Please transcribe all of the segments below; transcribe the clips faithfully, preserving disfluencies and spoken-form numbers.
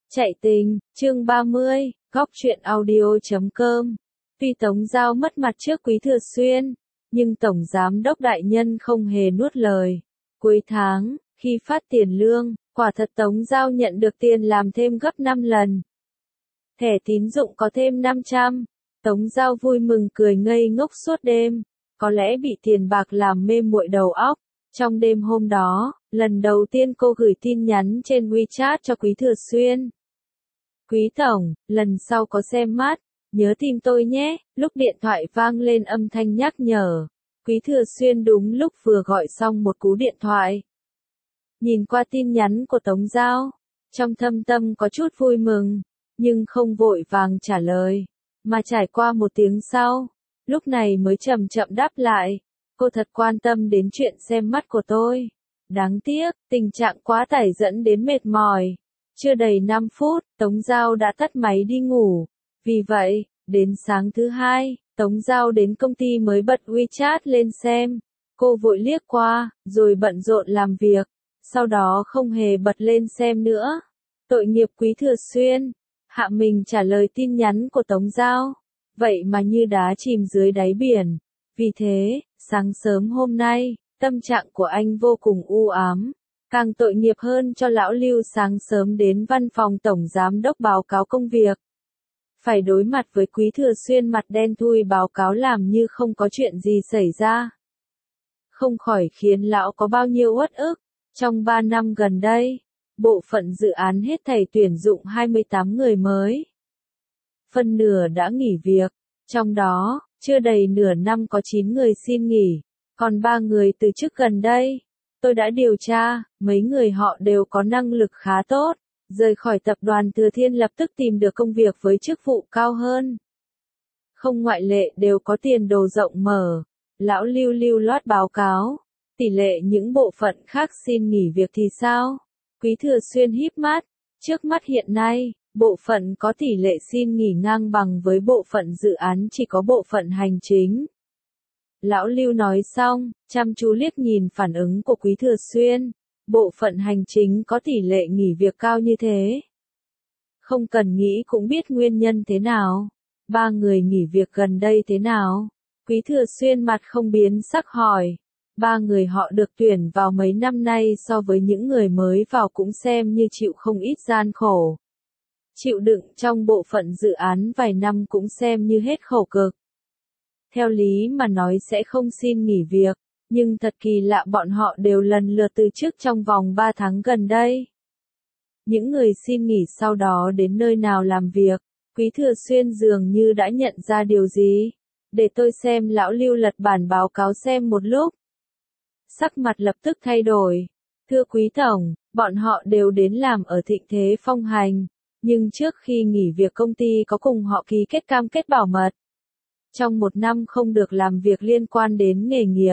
Chạy tình, chương ba mươi, góc truyện audio chấm com. Tuy Tống Giao mất mặt trước Quý Thừa Xuyên, nhưng Tổng Giám đốc đại nhân không hề nuốt lời. Cuối tháng, khi phát tiền lương, quả thật Tống Giao nhận được tiền làm thêm gấp năm lần. Thẻ tín dụng có thêm năm trăm. Tống Giao vui mừng cười ngây ngốc suốt đêm, có lẽ bị tiền bạc làm mê muội đầu óc. Trong đêm hôm đó, lần đầu tiên cô gửi tin nhắn trên WeChat cho Quý Thừa Xuyên. Quý Tổng, lần sau có xem mắt, nhớ tìm tôi nhé. Lúc điện thoại vang lên âm thanh nhắc nhở, Quý Thừa Xuyên đúng lúc vừa gọi xong một cú điện thoại. Nhìn qua tin nhắn của Tống Giao, trong thâm tâm có chút vui mừng, nhưng không vội vàng trả lời, mà trải qua một tiếng sau, lúc này mới chậm chậm đáp lại. Cô thật quan tâm đến chuyện xem mắt của tôi. Đáng tiếc, tình trạng quá tải dẫn đến mệt mỏi. Chưa đầy năm phút, Tống Giao đã tắt máy đi ngủ. Vì vậy, đến sáng thứ hai, Tống Giao đến công ty mới bật WeChat lên xem. Cô vội liếc qua, rồi bận rộn làm việc. Sau đó không hề bật lên xem nữa. Tội nghiệp Quý Thừa Xuyên. Hạ mình trả lời tin nhắn của Tống Giao. Vậy mà như đá chìm dưới đáy biển. Vì thế, sáng sớm hôm nay, tâm trạng của anh vô cùng u ám. Càng tội nghiệp hơn cho lão Lưu sáng sớm đến văn phòng tổng giám đốc báo cáo công việc. Phải đối mặt với Quý Thừa Xuyên mặt đen thui báo cáo làm như không có chuyện gì xảy ra. Không khỏi khiến lão có bao nhiêu uất ức. Trong ba năm gần đây, bộ phận dự án hết thảy tuyển dụng hai mươi tám người mới. Phân nửa đã nghỉ việc, trong đó, chưa đầy nửa năm có chín người xin nghỉ, còn ba người từ chức gần đây. Tôi đã điều tra, mấy người họ đều có năng lực khá tốt, rời khỏi tập đoàn Thừa Thiên lập tức tìm được công việc với chức vụ cao hơn. Không ngoại lệ đều có tiền đồ rộng mở. Lão Lưu lưu loát báo cáo, tỷ lệ những bộ phận khác xin nghỉ việc thì sao? Quý Thừa Xuyên híp mắt, trước mắt hiện nay, bộ phận có tỷ lệ xin nghỉ ngang bằng với bộ phận dự án chỉ có bộ phận hành chính. Lão Lưu nói xong, chăm chú liếc nhìn phản ứng của Quý Thừa Xuyên. Bộ phận hành chính có tỷ lệ nghỉ việc cao như thế. Không cần nghĩ cũng biết nguyên nhân thế nào. Ba người nghỉ việc gần đây thế nào? Quý Thừa Xuyên mặt không biến sắc hỏi. Ba người họ được tuyển vào mấy năm nay so với những người mới vào cũng xem như chịu không ít gian khổ. Chịu đựng trong bộ phận dự án vài năm cũng xem như hết khổ cực. Theo lý mà nói sẽ không xin nghỉ việc, nhưng thật kỳ lạ bọn họ đều lần lượt từ chức trong vòng ba tháng gần đây. Những người xin nghỉ sau đó đến nơi nào làm việc, Quý Thừa Xuyên dường như đã nhận ra điều gì. Để tôi xem. Lão Lưu lật bản báo cáo xem một lúc. Sắc mặt lập tức thay đổi. Thưa Quý Tổng, bọn họ đều đến làm ở Thịnh Thế Phong Hành, nhưng trước khi nghỉ việc công ty có cùng họ ký kết cam kết bảo mật. Trong một năm không được làm việc liên quan đến nghề nghiệp.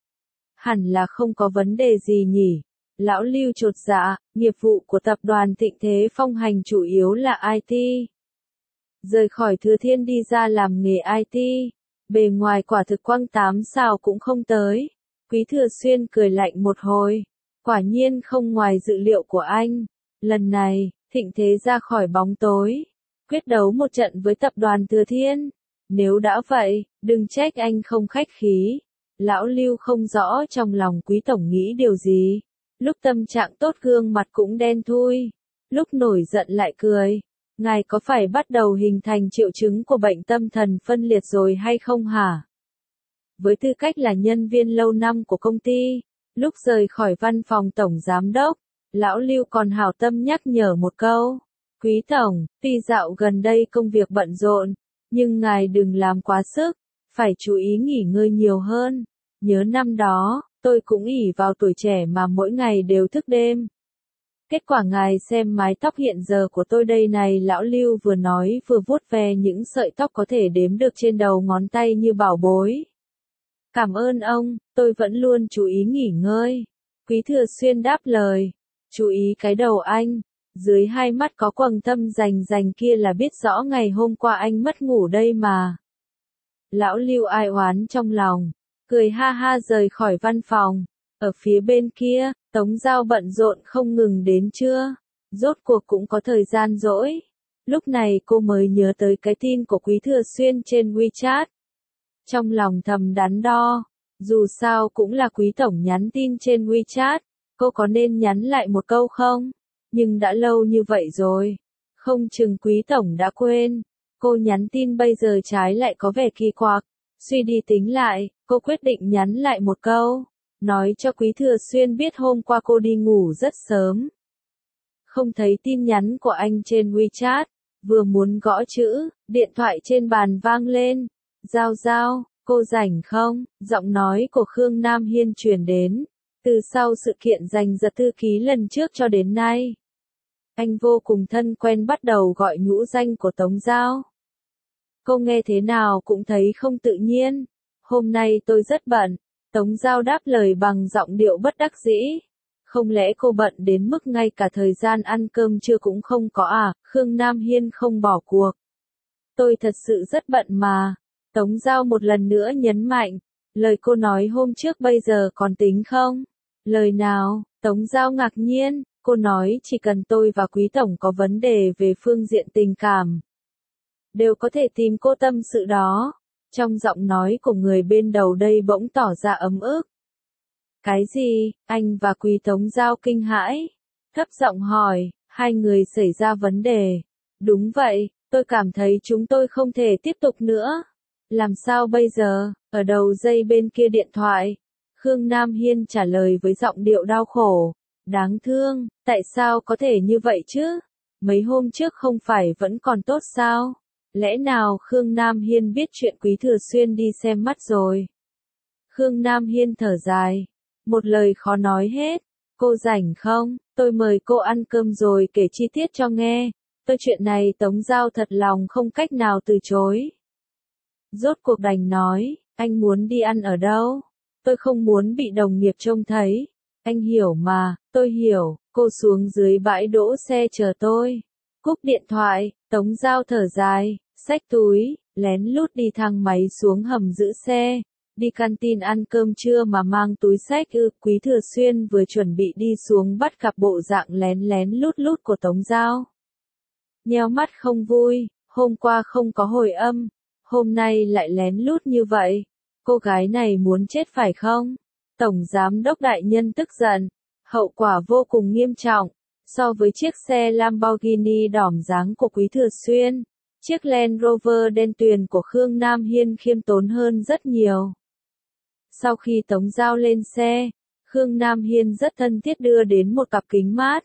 Hẳn là không có vấn đề gì nhỉ? Lão Lưu chột dạ, nghiệp vụ của tập đoàn Thịnh Thế Phong Hành chủ yếu là i tê. Rời khỏi Thừa Thiên đi ra làm nghề i tê, bề ngoài quả thực quăng tám sao cũng không tới. Quý Thừa Xuyên cười lạnh một hồi. Quả nhiên không ngoài dự liệu của anh. Lần này, Thịnh Thế ra khỏi bóng tối, quyết đấu một trận với tập đoàn Thừa Thiên. Nếu đã vậy, đừng trách anh không khách khí. Lão Lưu không rõ trong lòng Quý Tổng nghĩ điều gì. Lúc tâm trạng tốt gương mặt cũng đen thui. Lúc nổi giận lại cười. Ngài có phải bắt đầu hình thành triệu chứng của bệnh tâm thần phân liệt rồi hay không hả? Với tư cách là nhân viên lâu năm của công ty, lúc rời khỏi văn phòng tổng giám đốc, Lão Lưu còn hảo tâm nhắc nhở một câu. Quý Tổng, tuy dạo gần đây công việc bận rộn, nhưng ngài đừng làm quá sức, phải chú ý nghỉ ngơi nhiều hơn. Nhớ năm đó, tôi cũng ỷ vào tuổi trẻ mà mỗi ngày đều thức đêm. Kết quả ngài xem mái tóc hiện giờ của tôi đây này. Lão Lưu vừa nói vừa vuốt ve những sợi tóc có thể đếm được trên đầu ngón tay như bảo bối. Cảm ơn ông, tôi vẫn luôn chú ý nghỉ ngơi. Quý Thừa Xuyên đáp lời. Chú ý cái đầu anh. Dưới hai mắt có quầng thâm rành rành kia là biết rõ ngày hôm qua anh mất ngủ đây mà. Lão Lưu ai oán trong lòng, cười ha ha rời khỏi văn phòng. Ở phía bên kia, Tống Giao bận rộn không ngừng đến trưa. Rốt cuộc cũng có thời gian rỗi. Lúc này cô mới nhớ tới cái tin của Quý Thừa Xuyên trên WeChat. Trong lòng thầm đắn đo, dù sao cũng là Quý Tổng nhắn tin trên WeChat, cô có nên nhắn lại một câu không? Nhưng đã lâu như vậy rồi, không chừng Quý Tổng đã quên. Cô nhắn tin bây giờ trái lại có vẻ kỳ quặc. Suy đi tính lại, cô quyết định nhắn lại một câu, nói cho Quý Thừa Xuyên biết hôm qua cô đi ngủ rất sớm. Không thấy tin nhắn của anh trên WeChat, vừa muốn gõ chữ, điện thoại trên bàn vang lên. Giao Giao, cô rảnh không? Giọng nói của Khương Nam Hiên truyền đến. Từ sau sự kiện giành giật thư ký lần trước cho đến nay, anh vô cùng thân quen bắt đầu gọi nhũ danh của Tống Giao. Cô nghe thế nào cũng thấy không tự nhiên. Hôm nay tôi rất bận. Tống Giao đáp lời bằng giọng điệu bất đắc dĩ. Không lẽ cô bận đến mức ngay cả thời gian ăn cơm trưa cũng không có à? Khương Nam Hiên không bỏ cuộc. Tôi thật sự rất bận mà. Tống Giao một lần nữa nhấn mạnh. Lời cô nói hôm trước bây giờ còn tính không? Lời nào? Tống Giao ngạc nhiên. Cô nói chỉ cần tôi và Quý Tổng có vấn đề về phương diện tình cảm, đều có thể tìm cô tâm sự đó. Trong giọng nói của người bên đầu đây bỗng tỏ ra ấm ức. Cái gì? Anh và Quý Tống Giao kinh hãi. Thấp giọng hỏi, hai người xảy ra vấn đề. Đúng vậy, tôi cảm thấy chúng tôi không thể tiếp tục nữa. Làm sao bây giờ? Ở đầu dây bên kia điện thoại, Khương Nam Hiên trả lời với giọng điệu đau khổ. Đáng thương, tại sao có thể như vậy chứ? Mấy hôm trước không phải vẫn còn tốt sao? Lẽ nào Khương Nam Hiên biết chuyện Quý Thừa Xuyên đi xem mắt rồi? Khương Nam Hiên thở dài. Một lời khó nói hết. Cô rảnh không? Tôi mời cô ăn cơm rồi kể chi tiết cho nghe. Tôi chuyện này Tống Giao thật lòng không cách nào từ chối. Rốt cuộc đành nói, anh muốn đi ăn ở đâu? Tôi không muốn bị đồng nghiệp trông thấy. Anh hiểu mà, tôi hiểu. Cô xuống dưới bãi đỗ xe chờ tôi. Cúp điện thoại, Tống Giao thở dài, xách túi, lén lút đi thang máy xuống hầm giữ xe. Đi canteen ăn cơm trưa mà mang túi xách ư? Quý Thừa Xuyên vừa chuẩn bị đi xuống bắt gặp bộ dạng lén lén lút lút của Tống Giao. Nheo mắt không vui, hôm qua không có hồi âm, hôm nay lại lén lút như vậy. Cô gái này muốn chết phải không? Tổng Giám đốc đại nhân tức giận, hậu quả vô cùng nghiêm trọng. So với chiếc xe Lamborghini đỏm dáng của Quý Thừa Xuyên, chiếc Land Rover đen tuyền của Khương Nam Hiên khiêm tốn hơn rất nhiều. Sau khi Tống Giao lên xe, Khương Nam Hiên rất thân thiết đưa đến một cặp kính mát.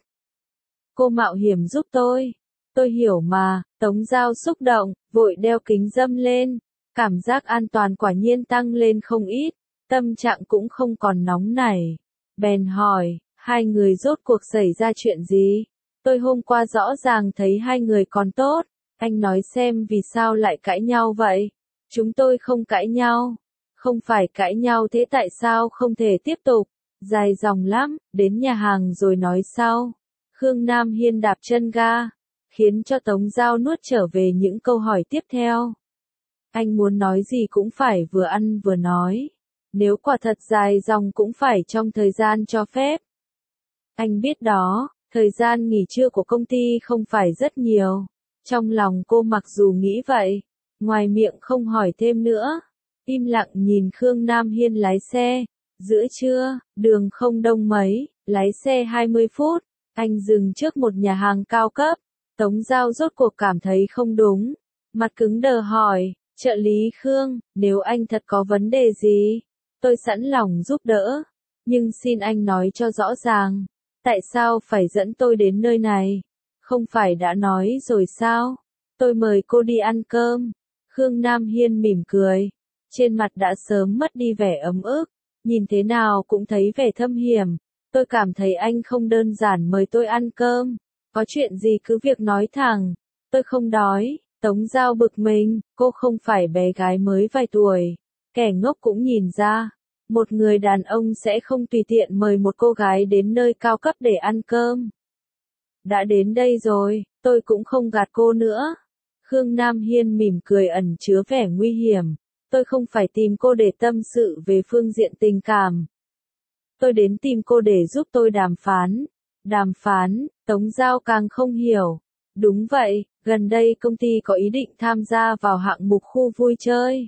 Cô mạo hiểm giúp tôi. Tôi hiểu mà. Tống Giao xúc động, vội đeo kính râm lên. Cảm giác an toàn quả nhiên tăng lên không ít. Tâm trạng cũng không còn nóng nảy. Bèn hỏi, hai người rốt cuộc xảy ra chuyện gì? Tôi hôm qua rõ ràng thấy hai người còn tốt. Anh nói xem vì sao lại cãi nhau vậy? Chúng tôi không cãi nhau. Không phải cãi nhau thế tại sao không thể tiếp tục? Dài dòng lắm, đến nhà hàng rồi nói sau. Khương Nam Hiên đạp chân ga, khiến cho Tống Giao nuốt trở về những câu hỏi tiếp theo. Anh muốn nói gì cũng phải vừa ăn vừa nói. Nếu quả thật dài dòng cũng phải trong thời gian cho phép. Anh biết đó, thời gian nghỉ trưa của công ty không phải rất nhiều. Trong lòng cô mặc dù nghĩ vậy, ngoài miệng không hỏi thêm nữa. Im lặng nhìn Khương Nam Hiên lái xe. Giữa trưa, đường không đông mấy, lái xe hai mươi phút, anh dừng trước một nhà hàng cao cấp. Tống Giao rốt cuộc cảm thấy không đúng. Mặt cứng đờ hỏi, trợ lý Khương, nếu anh thật có vấn đề gì, tôi sẵn lòng giúp đỡ. Nhưng xin anh nói cho rõ ràng, tại sao phải dẫn tôi đến nơi này? Không phải đã nói rồi sao? Tôi mời cô đi ăn cơm. Khương Nam Hiên mỉm cười. Trên mặt đã sớm mất đi vẻ ấm ức. Nhìn thế nào cũng thấy vẻ thâm hiểm. Tôi cảm thấy anh không đơn giản mời tôi ăn cơm. Có chuyện gì cứ việc nói thẳng. Tôi không đói. Tống Giao bực mình. Cô không phải bé gái mới vài tuổi. Kẻ ngốc cũng nhìn ra. Một người đàn ông sẽ không tùy tiện mời một cô gái đến nơi cao cấp để ăn cơm. Đã đến đây rồi, tôi cũng không gạt cô nữa. Khương Nam Hiên mỉm cười ẩn chứa vẻ nguy hiểm. Tôi không phải tìm cô để tâm sự về phương diện tình cảm. Tôi đến tìm cô để giúp tôi đàm phán. Đàm phán, Tống Giao càng không hiểu. Đúng vậy, gần đây công ty có ý định tham gia vào hạng mục khu vui chơi.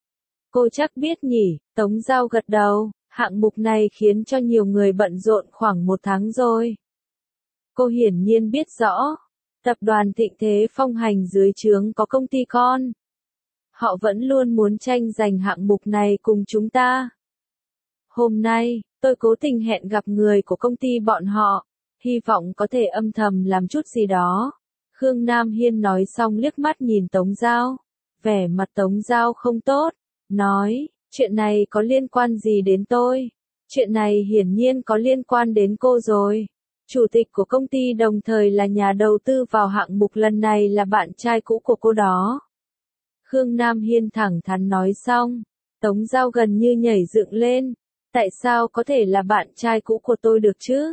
Cô chắc biết nhỉ, Tống Giao gật đầu, hạng mục này khiến cho nhiều người bận rộn khoảng một tháng rồi. Cô hiển nhiên biết rõ, tập đoàn Thịnh Thế Phong Hành dưới trướng có công ty con. Họ vẫn luôn muốn tranh giành hạng mục này cùng chúng ta. Hôm nay, tôi cố tình hẹn gặp người của công ty bọn họ, hy vọng có thể âm thầm làm chút gì đó. Khương Nam Hiên nói xong liếc mắt nhìn Tống Giao. Vẻ mặt Tống Giao không tốt, nói, chuyện này có liên quan gì đến tôi? Chuyện này hiển nhiên có liên quan đến cô rồi. Chủ tịch của công ty đồng thời là nhà đầu tư vào hạng mục lần này là bạn trai cũ của cô đó. Khương Nam Hiên thẳng thắn nói xong, Tống Giao gần như nhảy dựng lên. Tại sao có thể là bạn trai cũ của tôi được chứ?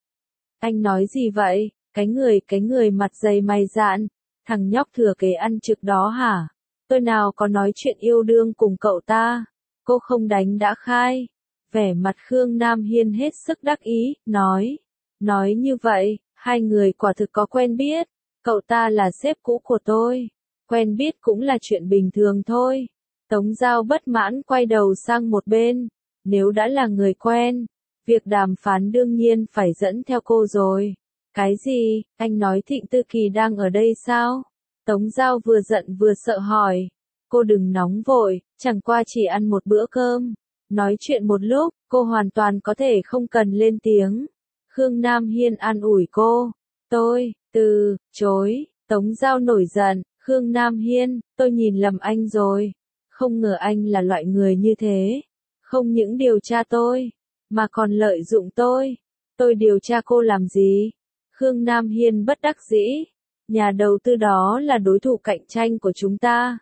Anh nói gì vậy? Cái người, cái người mặt dày mày dạn, thằng nhóc thừa kế ăn trực đó hả? Tôi nào có nói chuyện yêu đương cùng cậu ta? Cô không đánh đã khai. Vẻ mặt Khương Nam Hiên hết sức đắc ý, nói. Nói như vậy, hai người quả thực có quen biết. Cậu ta là sếp cũ của tôi. Quen biết cũng là chuyện bình thường thôi. Tống Giao bất mãn quay đầu sang một bên. Nếu đã là người quen, việc đàm phán đương nhiên phải dẫn theo cô rồi. Cái gì, anh nói Thịnh Tư Kỳ đang ở đây sao? Tống Giao vừa giận vừa sợ hỏi. Cô đừng nóng vội, chẳng qua chỉ ăn một bữa cơm. Nói chuyện một lúc, cô hoàn toàn có thể không cần lên tiếng. Khương Nam Hiên an ủi cô. Tôi, từ, chối, Tống Giao nổi giận. Khương Nam Hiên, tôi nhìn lầm anh rồi. Không ngờ anh là loại người như thế. Không những điều tra tôi, mà còn lợi dụng tôi. Tôi điều tra cô làm gì? Khương Nam Hiên bất đắc dĩ. Nhà đầu tư đó là đối thủ cạnh tranh của chúng ta.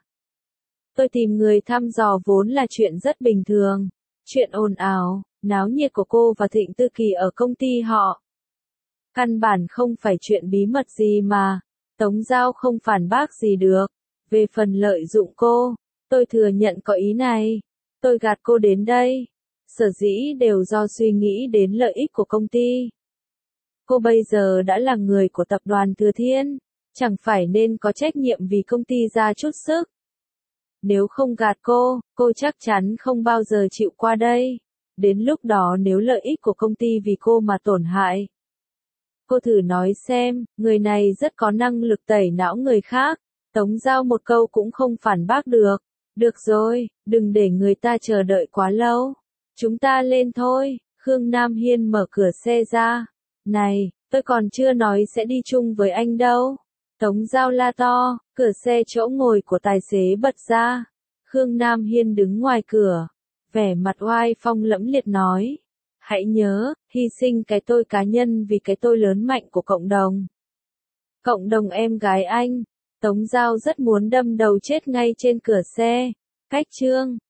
Tôi tìm người thăm dò vốn là chuyện rất bình thường. Chuyện ồn ào, náo nhiệt của cô và Thịnh Tư Kỳ ở công ty họ. Căn bản không phải chuyện bí mật gì mà. Tống Giao không phản bác gì được. Về phần lợi dụng cô, tôi thừa nhận có ý này. Tôi gạt cô đến đây. Sở dĩ đều do suy nghĩ đến lợi ích của công ty. Cô bây giờ đã là người của tập đoàn Thừa Thiên. Chẳng phải nên có trách nhiệm vì công ty ra chút sức. Nếu không gạt cô, cô chắc chắn không bao giờ chịu qua đây. Đến lúc đó nếu lợi ích của công ty vì cô mà tổn hại. Cô thử nói xem, người này rất có năng lực tẩy não người khác. Tống Giao một câu cũng không phản bác được. Được rồi, đừng để người ta chờ đợi quá lâu. Chúng ta lên thôi. Khương Nam Hiên mở cửa xe ra. Này, tôi còn chưa nói sẽ đi chung với anh đâu. Tống Giao la to, cửa xe chỗ ngồi của tài xế bật ra. Khương Nam Hiên đứng ngoài cửa. Vẻ mặt oai phong lẫm liệt nói. Hãy nhớ, hy sinh cái tôi cá nhân vì cái tôi lớn mạnh của cộng đồng. Cộng đồng em gái anh. Tống Giao rất muốn đâm đầu chết ngay trên cửa xe. Cách chương.